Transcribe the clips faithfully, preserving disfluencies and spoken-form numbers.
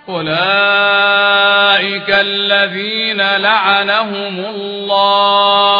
أولئك الذين لعنهم الله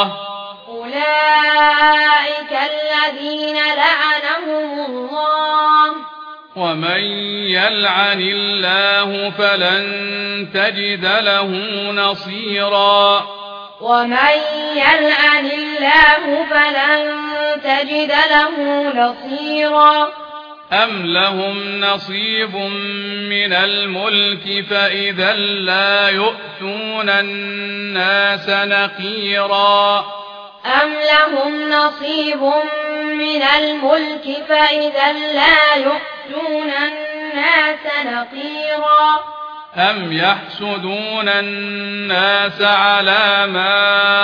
أولئك الذين لعنهم الله ومن يلعن الله فلن تجد له نصيرا ومن يلعن الله فلن تجد له نصيرا أم لهم نصيب من الملك فإذا لا يؤتون الناس نقيرا أم لهم نصيب من الملك فإذا لا يؤتون الناس نقيرا أم يحسدون الناس على ما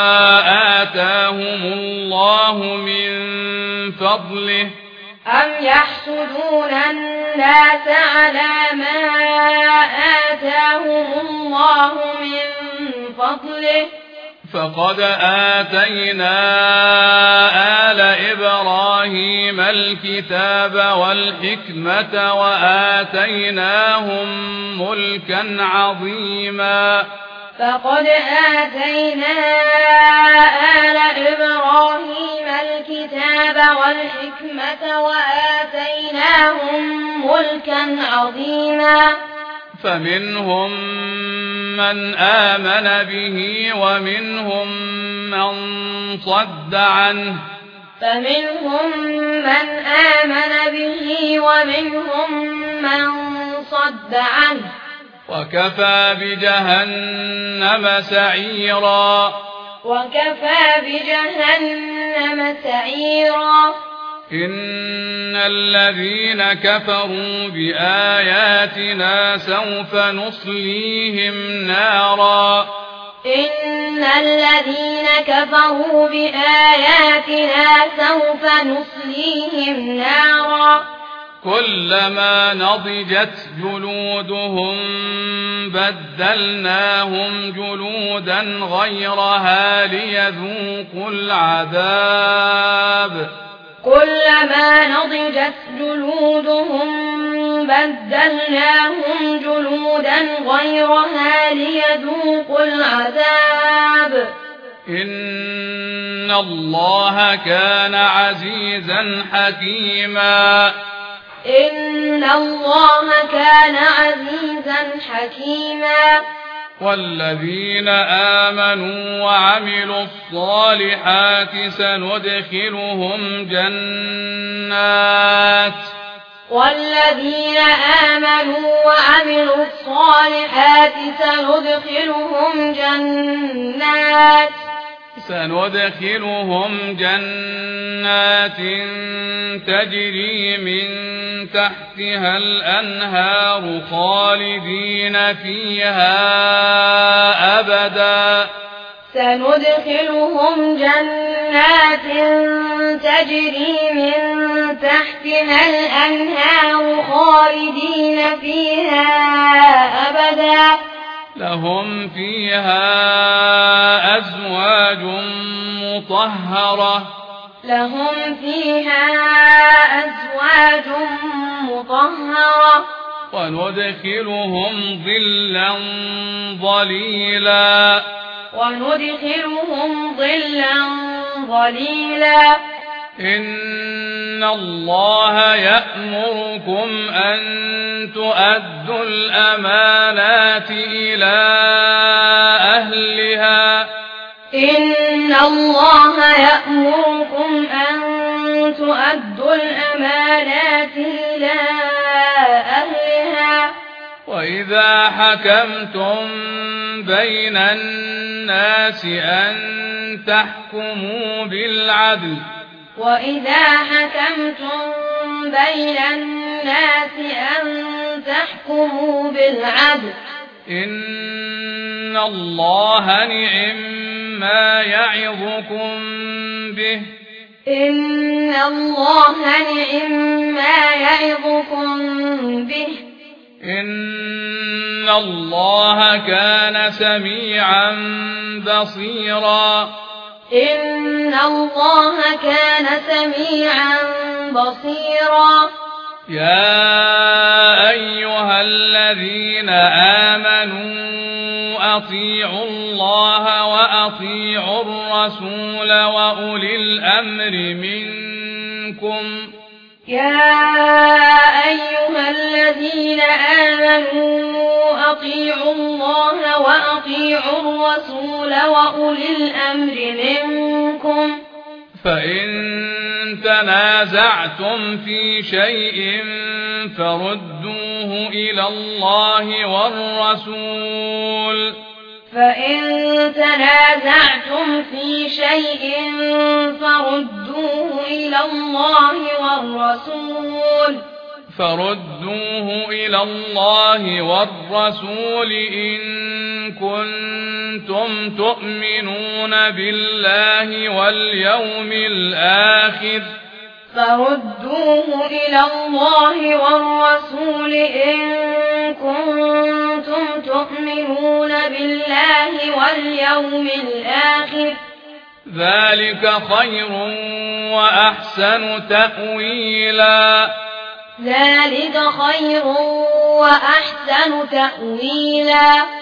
آتاهم الله من فضله أم يحسدون الناس على ما آتاهم الله من فضله فقد آتينا آل إبراهيم الكتاب والحكمة وآتيناهم ملكا عظيما فقد آتينا آل إبراهيم الكتاب والحكمة وآتيناهم ملكا عظيما فمنهم من آمن به ومنهم من صد عنه فمنهم من آمن به ومنهم من صد عنه وكفى بجهنم سعيرا وكفى بجهنم سعيرا إن الذين كفروا بآياتنا سوف نصليهم نارا إن الذين كفروا بآياتنا سوف نصليهم نارا كلما نضجت جلودهم بدلناهم جلودا غيرها ليذوقوا العذاب كلما نضجت جلودهم بدلناهم جلودا غيرها ليذوقوا العذاب إن الله كان عزيزا حكيما إن الله كان عزيزا حكيما والذين آمنوا وعملوا الصالحات سندخلهم جنات والذين آمنوا وعملوا الصالحات سندخلهم جنات سندخلهم جنات تجري من تحتها الأنهار خالدين فيها أبدا سندخلهم جنات تجري من تحتها الأنهار خالدين فيها أبدا لهم فيها أزواج مطهرة لهم فيها أزواج مطهرة وندخلهم ظلا ظليلا وندخلهم ظلا ظليلا إن الله يأمركم أن تؤدوا الأمانات إلى أهلها إن الله يأمركم أن تؤدوا الأمانات إلى أهلها وإذا حكمتم بين الناس أن تحكموا بالعدل وإذا حكمتم بين الناس أن تحكموا بالعدل إن الله نعم ما يعظكم به إن الله نعم ما يعظكم به إن الله كان سميعا بصيرا إن الله كان سميعا بصيرا يا أيها الذين آمنوا أطيعوا الله وأطيعوا الرسول وأولي الأمر منكم يا أيها الذين آمنوا أطيعوا الله وأطيعوا الرسول وأولي الأمر منكم فإن تنازعتم في شيء فردوه إلى الله والرسول فإن تنازعتم في شيء فردوه إلى الله والرسول فردوه إلى الله والرسول إن كنتم تؤمنون بالله واليوم الآخر فردوه إلى الله والرسول إن كنتم تؤمنون بالله واليوم الآخر ذلك خير وأحسن تأويلا ذلك خير وأحسن تأويلا